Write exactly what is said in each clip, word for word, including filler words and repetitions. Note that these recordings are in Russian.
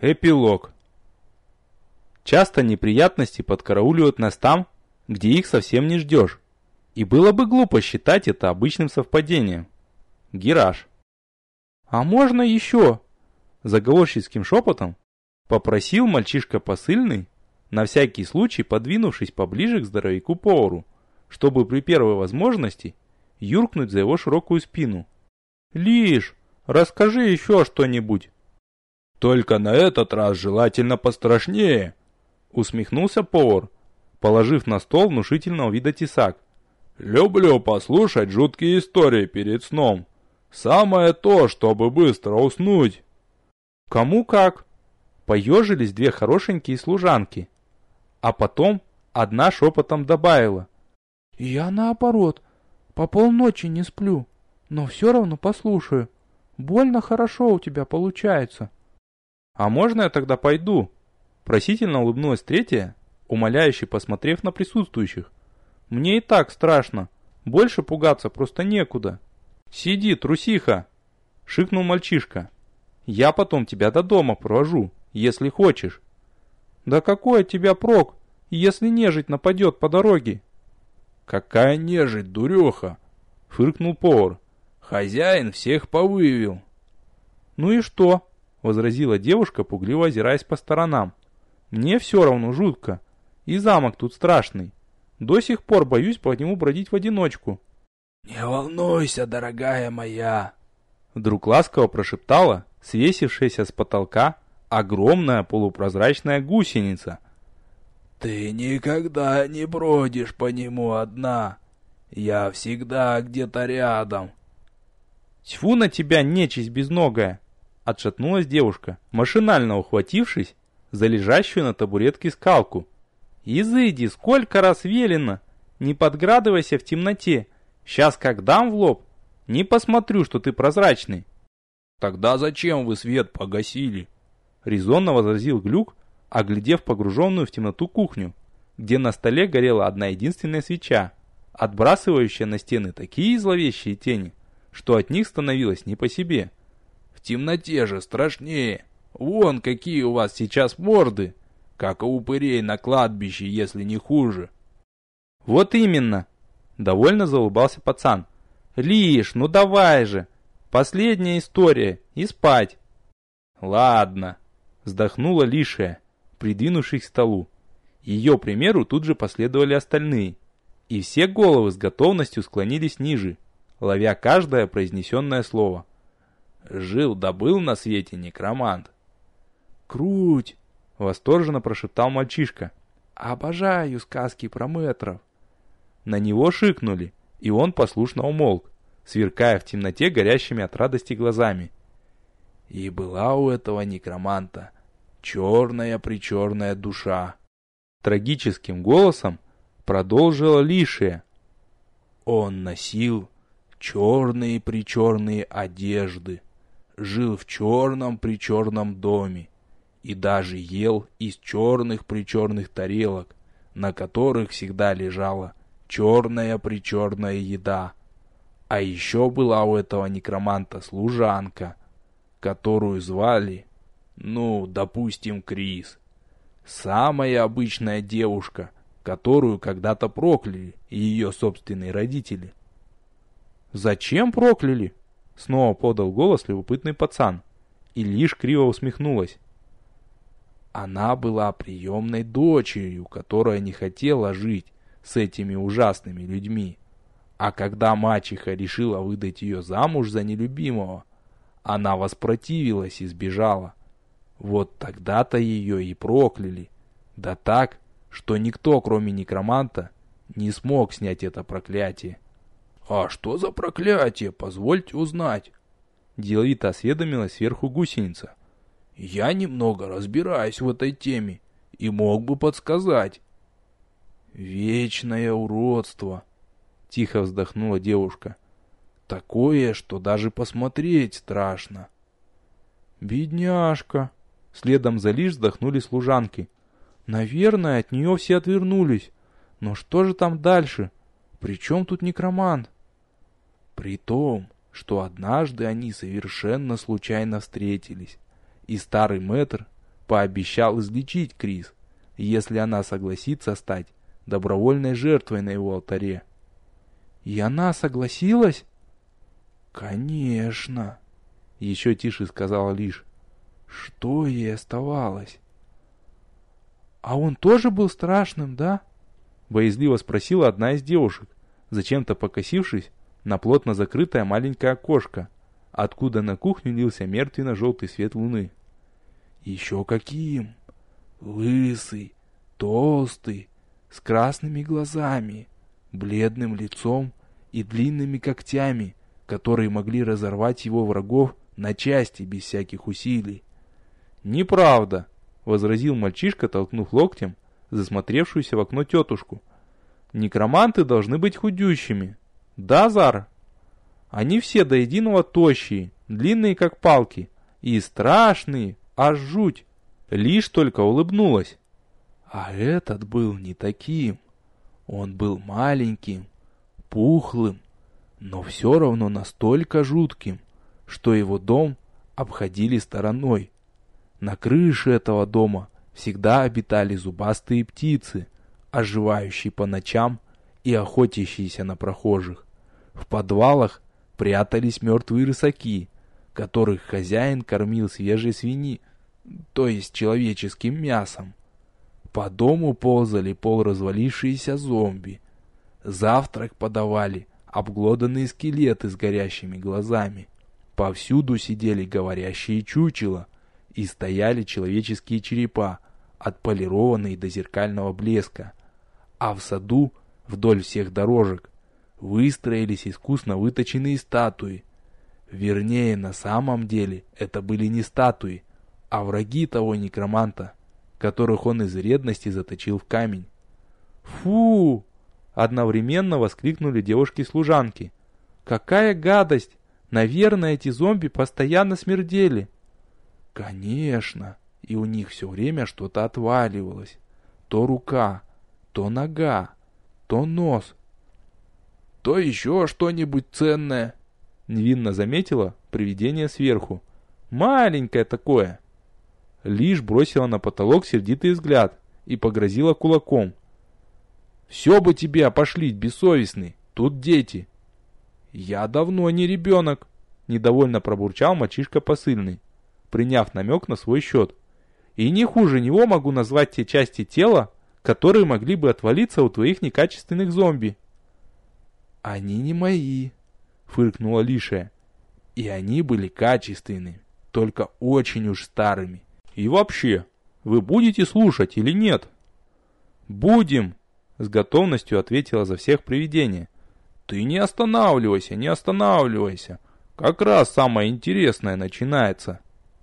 Эпилог. Часто неприятности подкарауливают нас там, где их совсем не ждешь. И было бы глупо считать это обычным совпадением. Гираж. «А можно еще?» Заговорщицким шепотом попросил мальчишка посыльный, на всякий случай подвинувшись поближе к здоровяку-повару, чтобы при первой возможности юркнуть за его широкую спину. «Лиш, расскажи еще что-нибудь». «Только на этот раз желательно пострашнее», — усмехнулся повар, положив на стол внушительного вида тесак. «Люблю послушать жуткие истории перед сном. Самое то, чтобы быстро уснуть». «Кому как?» Поежились две хорошенькие служанки, а потом одна шепотом добавила. «Я наоборот, по полночи не сплю, но все равно послушаю. Больно хорошо у тебя получается». «А можно я тогда пойду?» Просительно улыбнулась третья, умоляюще посмотрев на присутствующих. «Мне и так страшно. Больше пугаться просто некуда». «Сиди, трусиха!» — шикнул мальчишка. «Я потом тебя до дома провожу, если хочешь». «Да какой от тебя прок, если нежить нападет по дороге?» «Какая нежить, дуреха!» — фыркнул повар. «Хозяин всех повывел». «Ну и что?» — возразила девушка, пугливо озираясь по сторонам. «Мне все равно жутко. И замок тут страшный. До сих пор боюсь по нему бродить в одиночку». «Не волнуйся, дорогая моя!» Вдруг ласково прошептала свесившаяся с потолка огромная полупрозрачная гусеница. «Ты никогда не бродишь по нему одна. Я всегда где-то рядом». «Тьфу на тебя, нечисть безногая!» Отшатнулась девушка, машинально ухватившись за лежащую на табуретке скалку. «Изыди, сколько раз велено! Не подградывайся в темноте! Сейчас как дам в лоб, не посмотрю, что ты прозрачный». «Тогда зачем вы свет погасили?» Резонно возразил Глюк, оглядев погруженную в темноту кухню, где на столе горела одна единственная свеча, отбрасывающая на стены такие зловещие тени, что от них становилось не по себе. «В темноте же страшнее. Вон какие у вас сейчас морды, как у упырей на кладбище, если не хуже». «Вот именно!» — довольно заулыбался пацан. «Лиш, ну давай же! Последняя история, и спать!» «Ладно!» — вздохнула Лишая, придвинувшись к столу. Ее примеру тут же последовали остальные, и все головы с готовностью склонились ниже, ловя каждое произнесенное слово. «Жил да был на свете некромант». «Круть!» — восторженно прошептал мальчишка. «Обожаю сказки про мэтров». На него шикнули, и он послушно умолк, сверкая в темноте горящими от радости глазами. «И была у этого некроманта черная-причерная душа», — трагическим голосом продолжила Лишия. «Он носил черные-причерные одежды, жил в черном-причерном доме и даже ел из черных-причерных тарелок, на которых всегда лежала черная-причерная еда. А еще была у этого некроманта служанка, которую звали, ну, допустим, Крис. Самая обычная девушка, которую когда-то прокляли ее собственные родители». «Зачем прокляли?» — снова подал голос любопытный пацан, и лишь криво усмехнулась. «Она была приемной дочерью, которая не хотела жить с этими ужасными людьми. А когда мачеха решила выдать ее замуж за нелюбимого, она воспротивилась и сбежала. Вот тогда-то ее и прокляли. Да так, что никто, кроме некроманта, не смог снять это проклятие». «А что за проклятие, позвольте узнать?» Деловито осведомилась сверху гусеница. «Я немного разбираюсь в этой теме и мог бы подсказать». «Вечное уродство», — тихо вздохнула девушка. «Такое, что даже посмотреть страшно». «Бедняжка», — следом за Лиш вздохнули служанки. «Наверное, от нее все отвернулись. Но что же там дальше? При чем тут некромант?» «При том, что однажды они совершенно случайно встретились, и старый мэтр пообещал излечить Крис, если она согласится стать добровольной жертвой на его алтаре. И она согласилась? Конечно, еще тише сказала Лиш. Что ей оставалось? А он тоже был страшным, да? Боязливо спросила одна из девушек, зачем-то покосившись на плотно закрытое маленькое окошко, откуда на кухню лился мертвенно-желтый свет луны. Еще каким? Лысый, толстый, с красными глазами, бледным лицом и длинными когтями, которые могли разорвать его врагов на части без всяких усилий. «Неправда!» — возразил мальчишка, толкнув локтем засмотревшуюся в окно тетушку. «Некроманты должны быть худющими. Да, Зар? Они все до единого тощие, длинные как палки, и страшные, аж жуть!» Лишь только улыбнулась. А этот был не таким. Он был маленьким, пухлым, но все равно настолько жутким, что его дом обходили стороной. На крыше этого дома всегда обитали зубастые птицы, оживающие по ночам и охотящиеся на прохожих. В подвалах прятались мертвые рысаки, которых хозяин кормил свежей свиньи, то есть человеческим мясом. По дому ползали полуразвалившиеся зомби. Завтрак подавали обглоданные скелеты с горящими глазами. Повсюду сидели говорящие чучела и стояли человеческие черепа, отполированные до зеркального блеска. А в саду, вдоль всех дорожек, выстроились искусно выточенные статуи. Вернее, на самом деле это были не статуи, а враги того некроманта, которых он из вредности заточил в камень. «Фу!» — одновременно воскликнули девушки-служанки. «Какая гадость! Наверное, эти зомби постоянно смердели». «Конечно, и у них все время что-то отваливалось. То рука, то нога, то нос, то еще что-нибудь ценное», — невинно заметила привидение сверху. «Маленькое такое». Лишь бросила на потолок сердитый взгляд и погрозила кулаком. «Все бы тебе опошлить, бессовестный, тут дети». «Я давно не ребенок», — недовольно пробурчал мальчишка посыльный, приняв намек на свой счет. «И не хуже него могу назвать те части тела, которые могли бы отвалиться у твоих некачественных зомби». «Они не мои», — фыркнула Лишая. «И они были качественными, только очень уж старыми». «И вообще, вы будете слушать или нет?» «Будем», — с готовностью ответила за всех привидение. «Ты не останавливайся, не останавливайся. Как раз самое интересное начинается».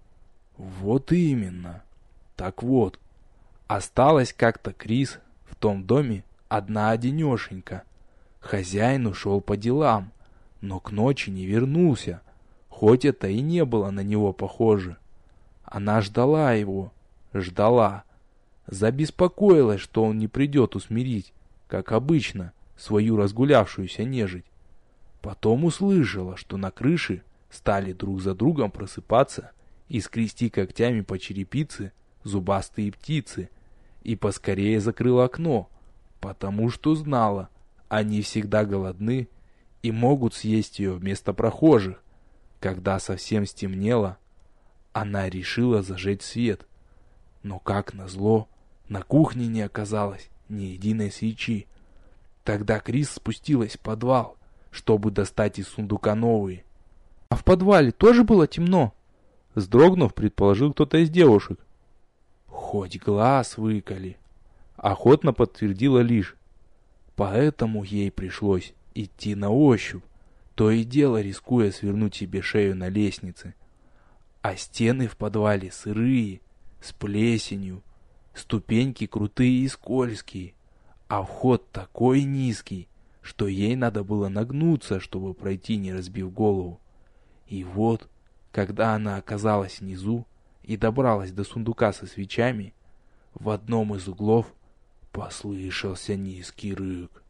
«Вот именно. Так вот, осталась как-то Крис в том доме одна-одинешенька. Хозяин ушел по делам, но к ночи не вернулся, хоть это и не было на него похоже. Она ждала его, ждала, забеспокоилась, что он не придет усмирить, как обычно, свою разгулявшуюся нежить. Потом услышала, что на крыше стали друг за другом просыпаться и скрести когтями по черепице зубастые птицы, и поскорее закрыла окно, потому что знала, они всегда голодны и могут съесть ее вместо прохожих. Когда совсем стемнело, она решила зажечь свет, но, как назло, на кухне не оказалось ни единой свечи. Тогда Крис спустилась в подвал, чтобы достать из сундука новые. «А в подвале тоже было темно?» — вздрогнув, предположил кто-то из девушек. «Хоть глаз выколи», — охотно подтвердила Лиш. «Поэтому ей пришлось идти на ощупь, то и дело рискуя свернуть себе шею на лестнице. А стены в подвале сырые, с плесенью, ступеньки крутые и скользкие, а вход такой низкий, что ей надо было нагнуться, чтобы пройти, не разбив голову. И вот, когда она оказалась внизу и добралась до сундука со свечами, в одном из углов послышался низкий рык.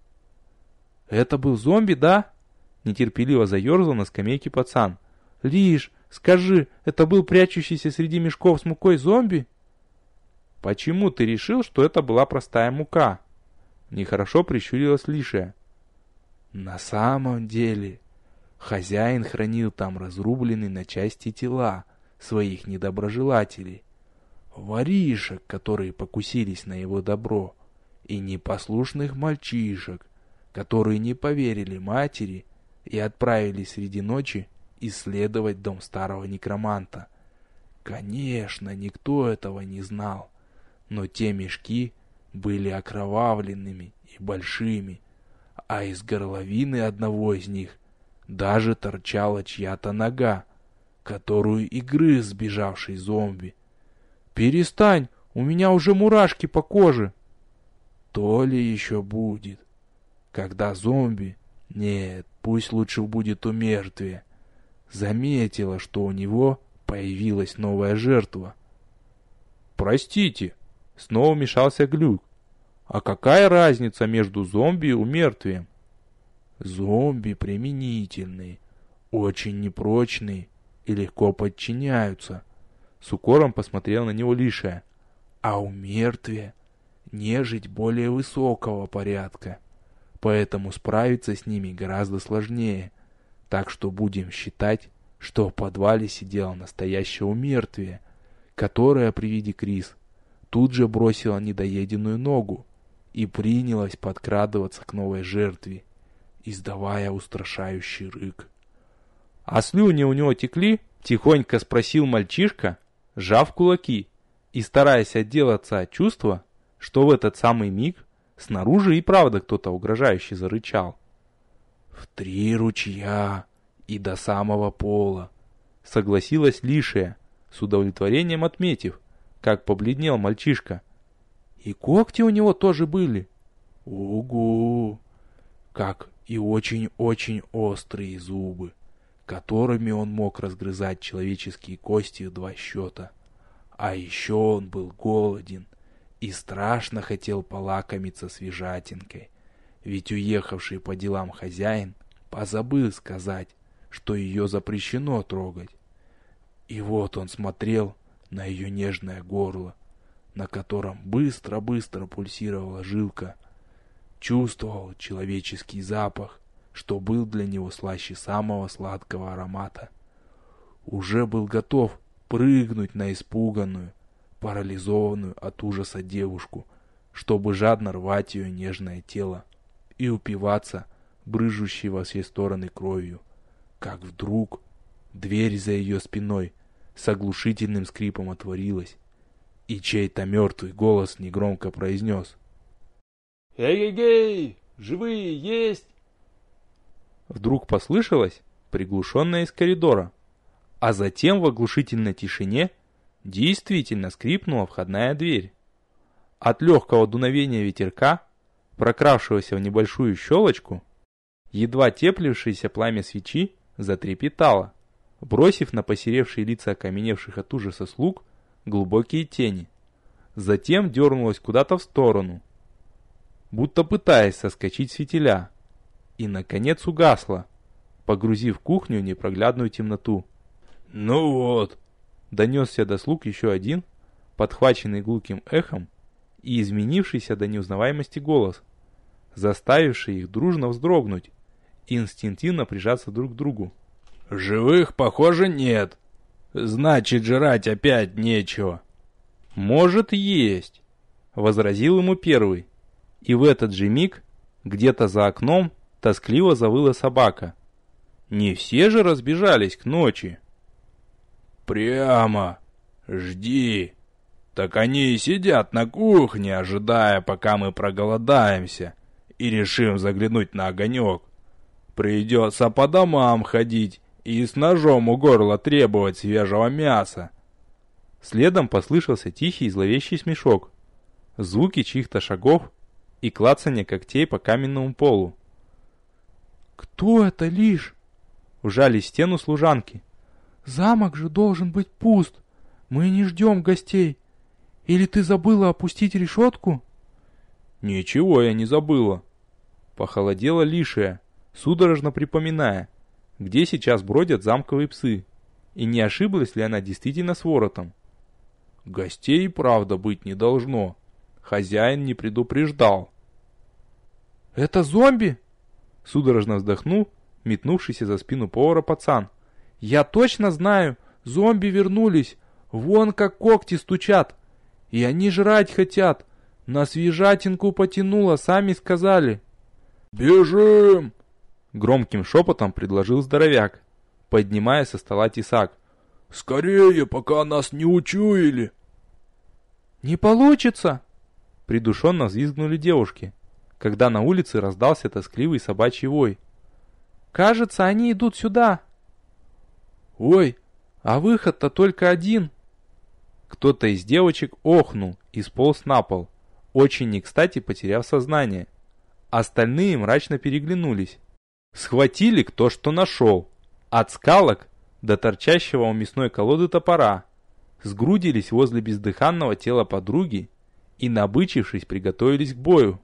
«Это был зомби, да?» — нетерпеливо заерзал на скамейке пацан. «Лиш, скажи, это был прячущийся среди мешков с мукой зомби?» почему ты решил, что это была простая мука?» Нехорошо прищурилась Лишия. «На самом деле, хозяин хранил там разрубленные на части тела своих недоброжелателей, воришек, которые покусились на его добро, и непослушных мальчишек, которые не поверили матери и отправились среди ночи исследовать дом старого некроманта. Конечно, никто этого не знал, но те мешки были окровавленными и большими, а из горловины одного из них даже торчала чья-то нога, которую и грыз сбежавший зомби. «Перестань, у меня уже мурашки по коже!» «То ли еще будет, когда зомби, нет, пусть лучше будет у мертвия, заметила, что у него появилась новая жертва». «Простите», — снова вмешался Глюк, «а какая разница между зомби и умертвием?» «Зомби применительные, очень непрочные и легко подчиняются», — с укором посмотрел на него Лишия, «а умертвие — нежить более высокого порядка, поэтому справиться с ними гораздо сложнее, так что будем считать, что в подвале сидело настоящее умертвие, которое при виде Крис тут же бросила недоеденную ногу и принялась подкрадываться к новой жертве, издавая устрашающий рык». «А слюни у него текли?» — тихонько спросил мальчишка, сжав кулаки и стараясь отделаться от чувства, что в этот самый миг снаружи и правда кто-то угрожающе зарычал. «В три ручья и до самого пола», — согласилась Лишия, с удовлетворением отметив, как побледнел мальчишка. «И когти у него тоже были?» «Угу! Как и очень-очень острые зубы, которыми он мог разгрызать человеческие кости в два счета. А еще он был голоден и страшно хотел полакомиться свежатинкой, ведь уехавший по делам хозяин позабыл сказать, что ее запрещено трогать. И вот он смотрел на ее нежное горло, на котором быстро-быстро пульсировала жилка, чувствовал человеческий запах, что был для него слаще самого сладкого аромата. Уже был готов прыгнуть на испуганную, парализованную от ужаса девушку, чтобы жадно рвать ее нежное тело и упиваться брыжущей во все стороны кровью, как вдруг дверь за ее спиной с оглушительным скрипом отворилась, и чей-то мертвый голос негромко произнес: «Эй-эй-эй! Живые есть!» Вдруг послышалось приглушенное из коридора, а затем в оглушительной тишине действительно скрипнула входная дверь. От легкого дуновения ветерка, прокравшегося в небольшую щелочку, едва теплившееся пламя свечи затрепетало, бросив на посеревшие лица окаменевших от ужаса слуг глубокие тени. Затем дернулось куда-то в сторону, будто пытаясь соскочить с фитиля, и, наконец, угасло, погрузив кухню в непроглядную темноту. «Ну вот!» — донесся до слуг еще один, подхваченный гулким эхом и изменившийся до неузнаваемости голос, заставивший их дружно вздрогнуть и инстинктивно прижаться друг к другу. «Живых, похоже, нет. Значит, жрать опять нечего». «Может, есть», — возразил ему первый, и в этот же миг где-то за окном тоскливо завыла собака. Не все же разбежались к ночи. «Прямо. Жди. Так они и сидят на кухне, ожидая, пока мы проголодаемся и решим заглянуть на огонек. Придется по домам ходить и с ножом у горла требовать свежего мяса». Следом послышался тихий и зловещий смешок, звуки чьих-то шагов и клацанье когтей по каменному полу. «Кто это, Лиш?» — вжались в стену служанки. «Замок же должен быть пуст. Мы не ждем гостей. Или ты забыла опустить решетку?» «Ничего я не забыла». Похолодела Лишия, судорожно припоминая, где сейчас бродят замковые псы, и не ошиблась ли она действительно с воротом. Гостей, правда, быть не должно. Хозяин не предупреждал. «Это зомби?» Судорожно вздохнул метнувшийся за спину повара пацан. «Я точно знаю, зомби вернулись. Вон как когти стучат. И они жрать хотят. На свежатинку потянуло, сами сказали». «Бежим!» Громким шепотом предложил здоровяк, поднимая со стола тесак. «Скорее, пока нас не учуяли!» «Не получится!» Придушенно взвизгнули девушки, когда на улице раздался тоскливый собачий вой. «Кажется, они идут сюда!» «Ой, а выход-то только один!» Кто-то из девочек охнул и сполз на пол, очень не кстати потеряв сознание. Остальные мрачно переглянулись. Схватили кто что нашел. От скалок до торчащего у мясной колоды топора. Сгрудились возле бездыханного тела подруги и, набычившись, приготовились к бою.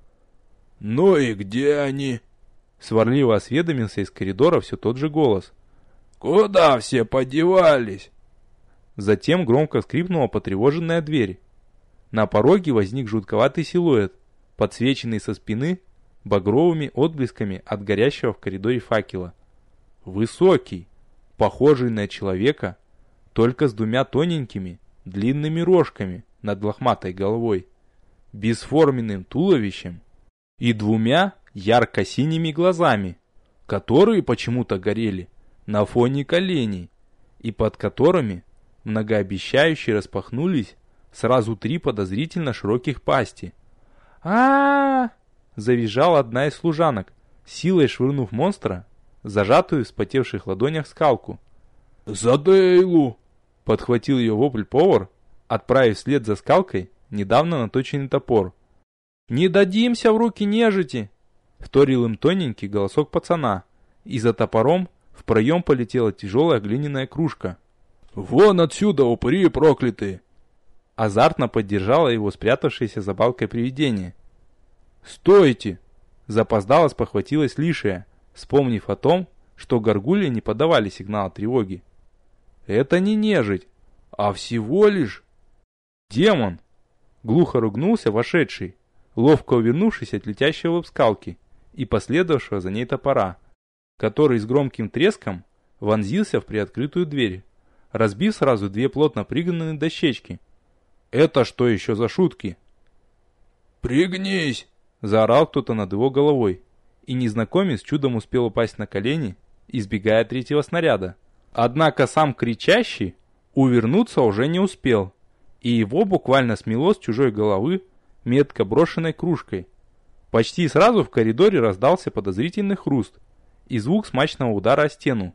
«Ну и где они?» Сварливо осведомился из коридора все тот же голос. «Куда все подевались?» Затем громко скрипнула потревоженная дверь. На пороге возник жутковатый силуэт, подсвеченный со спины багровыми отблесками от горящего в коридоре факела. Высокий, похожий на человека, только с двумя тоненькими, длинными рожками над лохматой головой, бесформенным туловищем и двумя ярко-синими глазами, которые почему-то горели на фоне коленей и под которыми многообещающе распахнулись сразу три подозрительно широких пасти. а, -а, -а завизжала одна из служанок, силой швырнув монстра, зажатую в вспотевших ладонях скалку. «За Дейлу!» — подхватил ее вопль повар, отправив вслед за скалкой недавно наточенный топор. «Не дадимся в руки нежити!» — вторил им тоненький голосок пацана, и за топором в проем полетела тяжелая глиняная кружка. «Вон отсюда, упыри проклятые!» Азартно поддержала его спрятавшееся за балкой привидение. «Стойте!» — запоздало спохватилась Лишия, вспомнив о том, что горгульи не подавали сигнала тревоги. «Это не нежить, а всего лишь...» «Демон!» — глухо ругнулся вошедший, ловко увернувшись от летящей лоб скалки и последовавшего за ней топора, который с громким треском вонзился в приоткрытую дверь, разбив сразу две плотно пригнанные дощечки. «Это что еще за шутки?» «Пригнись!» — заорал кто-то над его головой, и незнакомец чудом успел упасть на колени, избегая третьего снаряда. Однако сам кричащий увернуться уже не успел, и его буквально смело с чужой головы метко брошенной кружкой. Почти сразу в коридоре раздался подозрительный хруст и звук смачного удара о стену.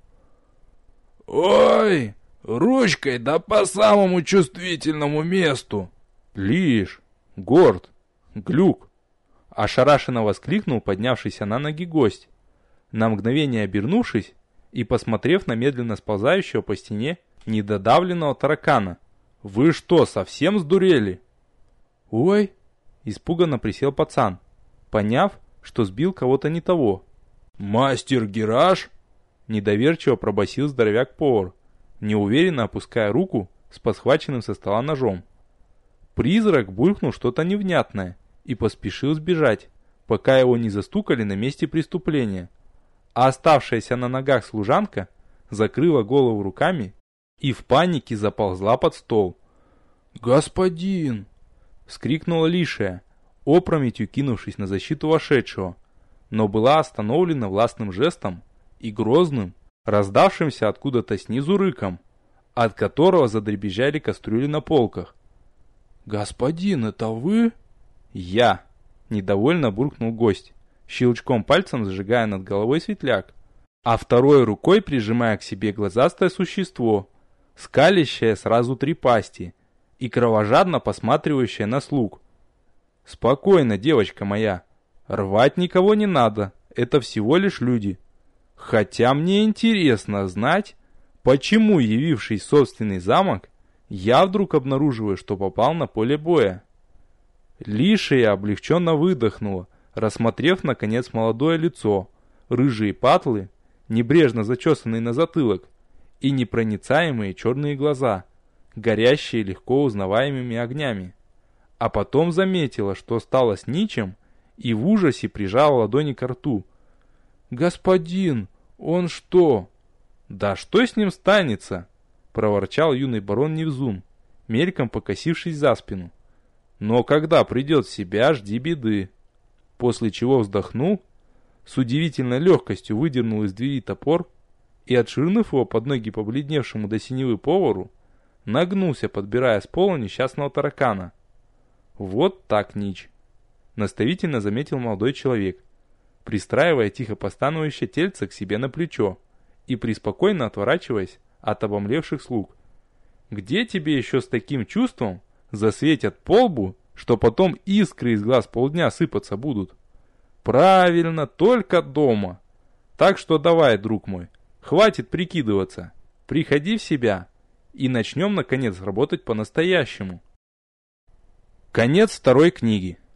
«Ой, ручкой да по самому чувствительному месту!» «Лишь, горд, глюк!» — ошарашенно воскликнул поднявшийся на ноги гость, на мгновение обернувшись и посмотрев на медленно сползающего по стене недодавленного таракана. «Вы что, совсем сдурели?» «Ой!» — испуганно присел пацан, поняв, что сбил кого-то не того. «Мастер Гираш?» — недоверчиво пробасил здоровяк-повар, неуверенно опуская руку с подхваченным со стола ножом. Призрак булькнул что-то невнятное и поспешил сбежать, пока его не застукали на месте преступления, а оставшаяся на ногах служанка закрыла голову руками и в панике заползла под стол. «Господин!» — вскрикнула Лишия, опрометью кинувшись на защиту вошедшего, но была остановлена властным жестом и грозным, раздавшимся откуда-то снизу рыком, от которого задребезжали кастрюли на полках. «Господин, это вы?» «Я!» — недовольно буркнул гость, щелчком пальцем зажигая над головой светляк, а второй рукой прижимая к себе глазастое существо, скалящее сразу три пасти и кровожадно посматривающее на слуг. «Спокойно, девочка моя, рвать никого не надо, это всего лишь люди. Хотя мне интересно знать, почему, явившись в собственный замок, я вдруг обнаруживаю, что попал на поле боя». Лишия облегченно выдохнула, рассмотрев наконец молодое лицо, рыжие патлы, небрежно зачесанные на затылок, и непроницаемые черные глаза, горящие легко узнаваемыми огнями. А потом заметила, что стало с Ничем, и в ужасе прижала ладони к рту. «Господин, он что?» «Да что с ним станется?» — проворчал юный барон Невзун, мельком покосившись за спину. «Но когда придет в себя, жди беды». После чего вздохнул, с удивительной легкостью выдернул из двери топор и, отшвырнув его под ноги побледневшему до синевы повару, нагнулся, подбирая с пола несчастного таракана. «Вот так, Нич», — наставительно заметил молодой человек, пристраивая тихо постановающее тельце к себе на плечо и преспокойно отворачиваясь от обомлевших слуг. «Где тебе еще с таким чувством засветят по лбу, что потом искры из глаз полдня сыпаться будут? Правильно, только дома. Так что давай, друг мой, хватит прикидываться, приходи в себя и начнем наконец работать по-настоящему». Конец второй книги.